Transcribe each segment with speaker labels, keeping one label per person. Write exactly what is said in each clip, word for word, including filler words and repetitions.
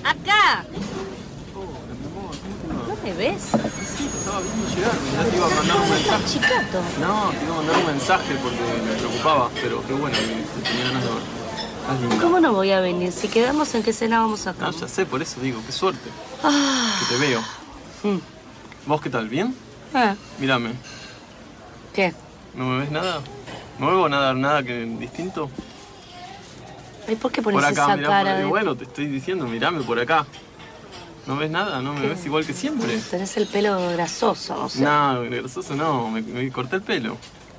Speaker 1: ¡Acá!
Speaker 2: Hola, mi amor, ¿cómo te va?
Speaker 1: ¿No me ves?
Speaker 2: Sí, te estaba viendo llegar. Ya te iba a mandar un mensaje.
Speaker 1: Chicato.
Speaker 2: No, te iba a mandar un mensaje porque me preocupaba, pero qué bueno que tenía ganas de ver. Estás linda.
Speaker 1: ¿Cómo no voy a venir? Si quedamos en que cenábamos acá.
Speaker 2: No, ya sé, por eso digo, qué suerte.
Speaker 1: Ah.
Speaker 2: Que te veo.
Speaker 1: Mm.
Speaker 2: ¿Vos qué tal? ¿Bien?
Speaker 1: Ah.
Speaker 2: Mírame.
Speaker 1: ¿Qué?
Speaker 2: ¿No me ves nada? ¿No veo nada, nada que distinto?
Speaker 1: Ay, ¿por qué pones
Speaker 2: Por acá,
Speaker 1: esa
Speaker 2: mirá,
Speaker 1: cara
Speaker 2: por-
Speaker 1: de...?
Speaker 2: bueno, te estoy diciendo, mirame por acá. ¿No ves nada? ¿No me
Speaker 1: ¿Qué?
Speaker 2: ves igual que siempre?
Speaker 1: Tenés el pelo grasoso, no sé.
Speaker 2: No, grasoso no, me, me corté el pelo.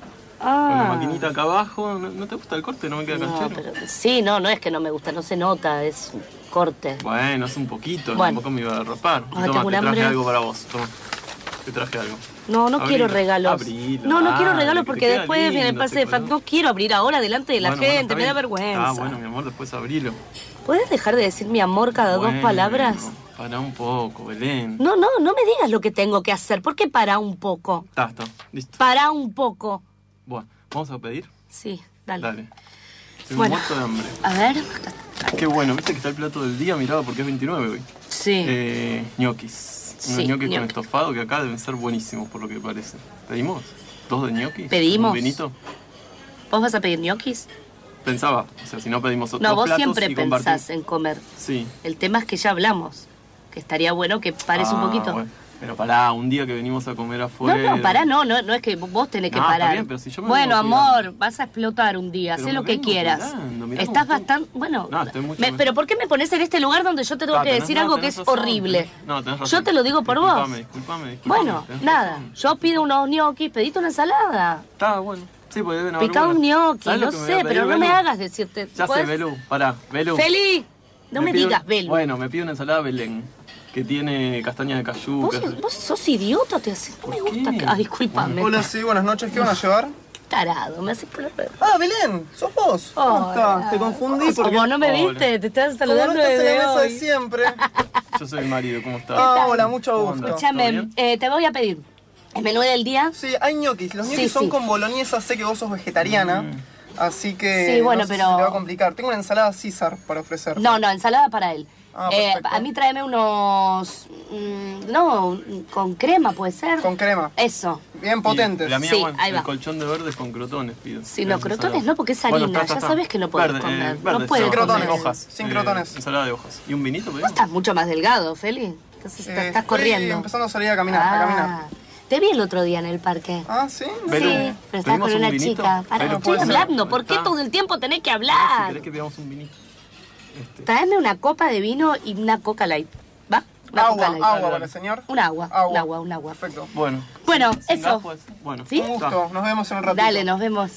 Speaker 1: Ah.
Speaker 2: Con la maquinita acá abajo, ¿no, no te gusta el corte? ¿No me queda
Speaker 1: No,
Speaker 2: canchero?
Speaker 1: pero... Sí, no, no es que no me gusta, no se nota, es un corte.
Speaker 2: Bueno, es un poquito,
Speaker 1: Bueno.
Speaker 2: tampoco me iba a arropar.
Speaker 1: Ay,
Speaker 2: Toma,
Speaker 1: tengo un
Speaker 2: te traje
Speaker 1: hambre.
Speaker 2: algo para vos, toma. Te traje algo.
Speaker 1: No, no
Speaker 2: Abrilo,
Speaker 1: quiero regalos.
Speaker 2: abrilo,
Speaker 1: no, no quiero
Speaker 2: dale,
Speaker 1: regalos
Speaker 2: que te
Speaker 1: porque
Speaker 2: queda
Speaker 1: después viene el
Speaker 2: lindo
Speaker 1: pase
Speaker 2: ese
Speaker 1: de fan.
Speaker 2: color.
Speaker 1: No quiero abrir ahora delante de la
Speaker 2: Bueno, bueno,
Speaker 1: gente,
Speaker 2: está
Speaker 1: me da
Speaker 2: bien.
Speaker 1: vergüenza.
Speaker 2: Ah, bueno, mi amor, después abrilo.
Speaker 1: ¿Puedes dejar de decir mi amor cada dos
Speaker 2: Bueno,
Speaker 1: palabras?
Speaker 2: Pará un poco, Belén.
Speaker 1: No, no, no me digas lo que tengo que hacer. ¿Por qué para un poco?
Speaker 2: Está, está, listo.
Speaker 1: Para un poco.
Speaker 2: Bueno, ¿vamos a pedir?
Speaker 1: Sí, dale.
Speaker 2: Dale. Estoy
Speaker 1: Bueno.
Speaker 2: muerto de hambre.
Speaker 1: A ver.
Speaker 2: Qué bueno, viste que está el plato del día, mirá, porque es veintinueve hoy.
Speaker 1: Sí.
Speaker 2: Eh, ñoquis. Unos
Speaker 1: Sí,
Speaker 2: ñoquis con
Speaker 1: ñoqui.
Speaker 2: estofado que acá deben ser buenísimos, por lo que parece. ¿Pedimos? ¿Dos de ñoquis?
Speaker 1: Pedimos.
Speaker 2: ¿Un vinito?
Speaker 1: ¿Vos vas a pedir ñoquis?
Speaker 2: Pensaba, o sea, si no pedimos otros
Speaker 1: No, vos
Speaker 2: platos
Speaker 1: siempre
Speaker 2: y
Speaker 1: pensás
Speaker 2: compartimos.
Speaker 1: en comer.
Speaker 2: Sí.
Speaker 1: El tema es que ya hablamos. Que estaría bueno que pares un
Speaker 2: Ah,
Speaker 1: poquito.
Speaker 2: bueno. Pero pará, un día que venimos a comer
Speaker 1: No,
Speaker 2: afuera...
Speaker 1: no, pará, no, no, no es que vos tenés que
Speaker 2: No, está
Speaker 1: parar.
Speaker 2: bien, pero si yo me
Speaker 1: bueno,
Speaker 2: vengo
Speaker 1: amor,
Speaker 2: cuidando.
Speaker 1: vas a explotar un día,
Speaker 2: Pero
Speaker 1: haz
Speaker 2: me
Speaker 1: lo que
Speaker 2: vengo
Speaker 1: quieras.
Speaker 2: cuidando, mirá
Speaker 1: Estás
Speaker 2: cómo estoy.
Speaker 1: bastante, bueno,
Speaker 2: No, estoy mucho
Speaker 1: me-
Speaker 2: mejor.
Speaker 1: pero ¿por qué me pones en este lugar donde yo te tengo
Speaker 2: Ah,
Speaker 1: que
Speaker 2: tenés-
Speaker 1: decir
Speaker 2: no,
Speaker 1: algo que
Speaker 2: tenés
Speaker 1: es
Speaker 2: razón,
Speaker 1: horrible?
Speaker 2: tenés- no, tenés razón.
Speaker 1: Yo te lo digo por vos.
Speaker 2: Disculpame, disculpame, disculpame,
Speaker 1: Bueno,
Speaker 2: tenés
Speaker 1: nada,
Speaker 2: razón.
Speaker 1: yo pido unos ñoquis, pedite una ensalada.
Speaker 2: Está bueno. Sí, porque deben haber
Speaker 1: Pica un
Speaker 2: buenas.
Speaker 1: ñoqui,
Speaker 2: ¿Sabés lo
Speaker 1: no
Speaker 2: que me
Speaker 1: sé,
Speaker 2: voy a
Speaker 1: pero
Speaker 2: pedir,
Speaker 1: no me
Speaker 2: Belú?
Speaker 1: hagas decirte.
Speaker 2: Ya sé,
Speaker 1: ¿puedes?
Speaker 2: Belú, pará, Belú.
Speaker 1: ¡Feli! No me
Speaker 2: pido-
Speaker 1: digas, Belú.
Speaker 2: Bueno, me pido una ensalada Belén, que tiene castaña de cayú.
Speaker 1: ¿Vos,
Speaker 2: que es-
Speaker 1: vos sos idiota, te haces. No me
Speaker 2: ¿Por
Speaker 1: gusta.
Speaker 2: qué?
Speaker 1: que- Ah, discúlpame.
Speaker 3: Hola, sí, buenas noches. ¿Qué van a llevar?
Speaker 1: Tarado, me haces por la
Speaker 3: Ah, Belén, ¿sos vos? ¿Cómo estás? Te confundí porque...
Speaker 1: Como no me
Speaker 2: Hola.
Speaker 1: viste, te estás
Speaker 3: Como no
Speaker 1: saludando
Speaker 3: estás en la
Speaker 1: desde
Speaker 3: mesa de
Speaker 1: hoy.
Speaker 3: siempre.
Speaker 2: Yo soy el marido, ¿cómo estás?
Speaker 3: Ah, hola, mucho
Speaker 2: ¿Cómo
Speaker 3: gusto.
Speaker 2: andás?
Speaker 1: Escúchame,
Speaker 2: ¿Todo bien?
Speaker 1: eh, te voy a pedir el menú del día.
Speaker 3: Sí, hay ñoquis. Los ñoquis
Speaker 1: Sí,
Speaker 3: son
Speaker 1: sí.
Speaker 3: con boloñesa. Sé que vos sos vegetariana.
Speaker 2: Mm.
Speaker 3: Así que
Speaker 1: Sí, bueno,
Speaker 3: no sé
Speaker 1: pero-
Speaker 3: si te va a complicar. Tengo una ensalada César para ofrecer.
Speaker 1: No, no, ensalada para él.
Speaker 3: Ah,
Speaker 1: Eh,
Speaker 3: perfecto.
Speaker 1: a mí tráeme unos... mm, no, con crema puede ser.
Speaker 3: Con crema.
Speaker 1: Eso.
Speaker 3: Bien potentes.
Speaker 2: Y la mía,
Speaker 1: Sí,
Speaker 2: bueno,
Speaker 1: ahí
Speaker 2: el
Speaker 1: va.
Speaker 2: colchón de verdes con crotones pido.
Speaker 1: Sí, no,
Speaker 2: Esa
Speaker 1: crotones
Speaker 2: ensalada.
Speaker 1: no, porque es
Speaker 2: Bueno,
Speaker 1: harina.
Speaker 2: está, está,
Speaker 1: Ya
Speaker 2: está.
Speaker 1: sabes que no puedes
Speaker 2: Verde,
Speaker 1: comer.
Speaker 2: eh,
Speaker 1: no
Speaker 2: verdes,
Speaker 1: puedes
Speaker 3: Sin
Speaker 2: son
Speaker 3: crotones.
Speaker 1: comer.
Speaker 2: hojas.
Speaker 3: Sin
Speaker 2: eh,
Speaker 3: crotones.
Speaker 2: Ensalada de hojas. ¿Y un vinito
Speaker 1: Vos
Speaker 2: pedimos?
Speaker 1: estás mucho más delgado, Feli. Entonces
Speaker 3: Eh,
Speaker 1: te estás
Speaker 3: estoy
Speaker 1: corriendo.
Speaker 3: empezando a salir a caminar,
Speaker 1: Ah,
Speaker 3: a caminar.
Speaker 1: Te vi el otro día en el parque.
Speaker 3: Ah, ¿sí?
Speaker 2: Belú,
Speaker 1: Sí, pero estabas
Speaker 2: ¿pedimos
Speaker 1: con
Speaker 2: un
Speaker 1: una
Speaker 2: vinito?
Speaker 1: chica. Para,
Speaker 2: Belú,
Speaker 1: estoy
Speaker 3: puede ser.
Speaker 1: hablando. ¿Por qué
Speaker 2: Está.
Speaker 1: todo el tiempo tenés que
Speaker 2: Si
Speaker 1: hablar?
Speaker 2: querés que pidamos un vinito. Este.
Speaker 1: Traeme una copa de vino y una coca light. ¿Va? Una
Speaker 3: Agua,
Speaker 1: coca light.
Speaker 3: agua
Speaker 2: Dale,
Speaker 3: para
Speaker 2: dale.
Speaker 3: el señor.
Speaker 1: Un agua, un
Speaker 3: Agua.
Speaker 1: agua, un agua.
Speaker 3: Perfecto.
Speaker 2: Bueno.
Speaker 1: Bueno,
Speaker 2: sin
Speaker 1: eso.
Speaker 2: gas, pues. Bueno.
Speaker 1: ¿Sí?
Speaker 3: Un gusto.
Speaker 2: Está.
Speaker 3: Nos vemos en un ratito.
Speaker 1: Dale, nos vemos.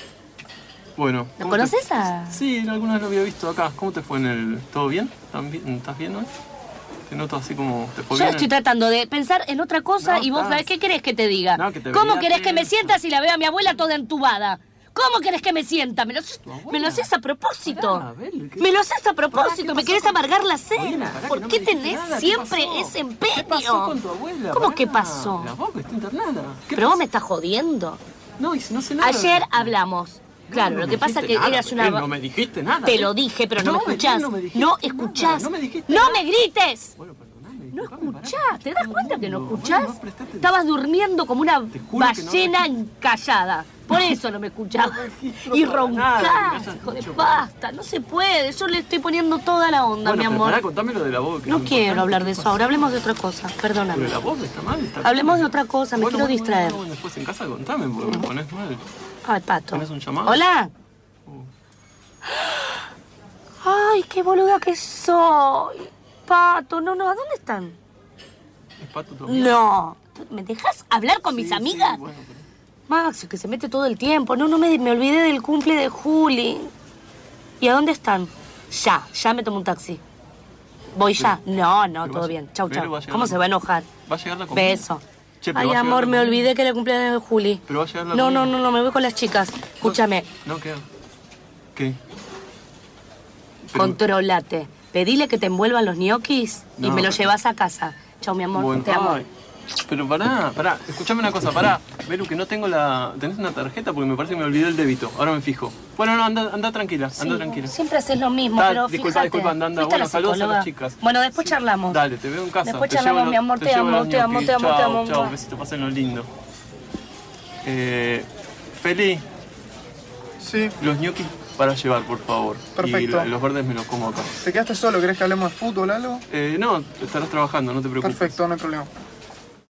Speaker 2: Bueno.
Speaker 1: ¿Lo
Speaker 2: ¿cómo te-
Speaker 1: conoces a...?
Speaker 2: Sí, alguna vez lo había visto acá. ¿Cómo te fue en el...? ¿Todo bien? ¿Están bien? ¿Estás bien hoy? Te noto así como... ¿Te fue
Speaker 1: Yo
Speaker 2: bien?
Speaker 1: estoy tratando de pensar en otra cosa
Speaker 2: No,
Speaker 1: y vos,
Speaker 2: estás-
Speaker 1: ¿qué querés que te diga?
Speaker 2: No, que te
Speaker 1: ¿Cómo
Speaker 2: veía
Speaker 1: querés que me
Speaker 2: tenso.
Speaker 1: sienta si la veo a mi abuela toda entubada? ¿Cómo querés que me sienta? Me lo,
Speaker 2: abuela?
Speaker 1: me lo haces a propósito.
Speaker 2: Pará, Bel, ¿qué-
Speaker 1: Me lo haces a propósito.
Speaker 2: Pará,
Speaker 1: me
Speaker 2: ¿qué
Speaker 1: querés
Speaker 2: pasó?
Speaker 1: amargar la
Speaker 2: Oye,
Speaker 1: cena.
Speaker 2: pará, que
Speaker 1: ¿Por
Speaker 2: no
Speaker 1: qué
Speaker 2: me dijiste
Speaker 1: tenés
Speaker 2: nada, ¿qué
Speaker 1: siempre
Speaker 2: pasó?
Speaker 1: ese empeño?
Speaker 2: ¿Qué pasó con tu abuela?
Speaker 1: ¿Cómo
Speaker 2: Pará.
Speaker 1: que pasó?
Speaker 2: La boca está internada. ¿Qué
Speaker 1: Pero vos
Speaker 2: pasó?
Speaker 1: me estás jodiendo.
Speaker 2: No, y si no sé nada.
Speaker 1: Ayer hablamos. Claro,
Speaker 2: No,
Speaker 1: lo
Speaker 2: no
Speaker 1: que
Speaker 2: me
Speaker 1: pasa es
Speaker 2: dijiste
Speaker 1: que
Speaker 2: nada,
Speaker 1: eras una...
Speaker 2: Belén, No me dijiste nada.
Speaker 1: Te
Speaker 2: ¿eh?
Speaker 1: lo dije, pero no, me
Speaker 2: Belén,
Speaker 1: escuchás.
Speaker 2: no me dijiste
Speaker 1: No
Speaker 2: nada,
Speaker 1: escuchás.
Speaker 2: no me dijiste
Speaker 1: ¡No
Speaker 2: nada.
Speaker 1: me grites!
Speaker 2: Bueno, perdóname.
Speaker 1: No
Speaker 2: disculpame,
Speaker 1: escuchás,
Speaker 2: pará.
Speaker 1: ¿te das cuenta que no
Speaker 2: Bueno,
Speaker 1: escuchás?
Speaker 2: no prestaste-
Speaker 1: Estabas durmiendo como una
Speaker 2: Te juro que no
Speaker 1: ballena
Speaker 2: me-
Speaker 1: encallada. Por eso no me escuchabas.
Speaker 2: No registro
Speaker 1: Y
Speaker 2: para nada,
Speaker 1: roncás,
Speaker 2: que me
Speaker 1: hijo de
Speaker 2: hayas dicho.
Speaker 1: basta. No se puede. Yo le estoy poniendo toda la onda,
Speaker 2: Bueno,
Speaker 1: mi
Speaker 2: pero
Speaker 1: amor.
Speaker 2: pará, contame lo de la voz. que
Speaker 1: No
Speaker 2: es
Speaker 1: quiero
Speaker 2: importante.
Speaker 1: hablar de
Speaker 2: ¿Qué
Speaker 1: eso
Speaker 2: pasó?
Speaker 1: ahora. Hablemos de otra cosa.
Speaker 2: Pero
Speaker 1: Perdóname.
Speaker 2: la voz está mal. Está
Speaker 1: Hablemos
Speaker 2: bien.
Speaker 1: de otra cosa. Me
Speaker 2: Bueno,
Speaker 1: quiero
Speaker 2: bueno,
Speaker 1: distraer.
Speaker 2: bueno, bueno, después en casa contame porque me pones mal.
Speaker 1: Ay, Pato.
Speaker 2: ¿Tenés un llamado?
Speaker 1: Hola.
Speaker 2: Uh.
Speaker 1: Ay, qué boluda que soy. Pato, no, no. ¿A dónde están?
Speaker 2: ¿Es Pato tu amigo?
Speaker 1: No. ¿Me dejas hablar con mis
Speaker 2: Sí, sí,
Speaker 1: amigas?
Speaker 2: bueno, pero-
Speaker 1: Maxi, que se mete todo el tiempo. No, no me, me olvidé del cumple de Juli. ¿Y a dónde están? Ya, ya me tomo un taxi. ¿Voy
Speaker 2: Sí.
Speaker 1: ya? No, no,
Speaker 2: Pero
Speaker 1: todo
Speaker 2: va-
Speaker 1: bien. Chau,
Speaker 2: pero
Speaker 1: chau.
Speaker 2: va a llegar
Speaker 1: ¿Cómo
Speaker 2: la-
Speaker 1: se va a enojar?
Speaker 2: ¿Va a llegar la comida?
Speaker 1: Beso.
Speaker 2: Che, pero
Speaker 1: Ay,
Speaker 2: va a llegar
Speaker 1: amor,
Speaker 2: la
Speaker 1: me
Speaker 2: comida.
Speaker 1: olvidé que era el cumpleaños de Juli.
Speaker 2: Pero va a llegar la
Speaker 1: No, no,
Speaker 2: comida.
Speaker 1: no, no, me voy con las chicas. Escúchame,
Speaker 2: No, ¿qué? ¿Qué? Pero-
Speaker 1: contrólate. Pedile que te envuelvan los ñoquis y
Speaker 2: No,
Speaker 1: me los
Speaker 2: pero-
Speaker 1: llevas a casa. Chau, mi amor,
Speaker 2: Bueno,
Speaker 1: te amo.
Speaker 2: ay, Pero pará, pará, escuchame una cosa, pará. Belu, que no tengo la... ¿Tenés una tarjeta? Porque me parece que me olvidé el débito. Ahora me fijo. Bueno, no, anda, anda tranquila,
Speaker 1: Sí,
Speaker 2: anda tranquila.
Speaker 1: siempre haces lo mismo,
Speaker 2: Ta,
Speaker 1: pero
Speaker 2: disculpa,
Speaker 1: fíjate.
Speaker 2: disculpa, anda, anda.
Speaker 1: Fuiste a
Speaker 2: Bueno,
Speaker 1: la
Speaker 2: saludos a
Speaker 1: psicóloga.
Speaker 2: las chicas.
Speaker 1: Bueno, después charlamos.
Speaker 2: Dale, te veo en casa.
Speaker 1: Después
Speaker 2: te
Speaker 1: charlamos,
Speaker 2: llevo
Speaker 1: mi amor,
Speaker 2: los-
Speaker 1: te amo,
Speaker 2: llevo los
Speaker 1: te amo,
Speaker 2: ñoquis.
Speaker 1: te amo, te
Speaker 2: Chao,
Speaker 1: amo.
Speaker 2: chao, besito, pasen lo lindo. Eh, Feli,
Speaker 3: Sí.
Speaker 2: los ñoquis para llevar, por favor.
Speaker 3: Perfecto.
Speaker 2: Y los verdes me los como acá.
Speaker 3: ¿Te quedaste solo? ¿Querés que hablemos de fútbol o algo?
Speaker 2: Eh, no, estarás trabajando, no te preocupes.
Speaker 3: Perfecto, no hay problema.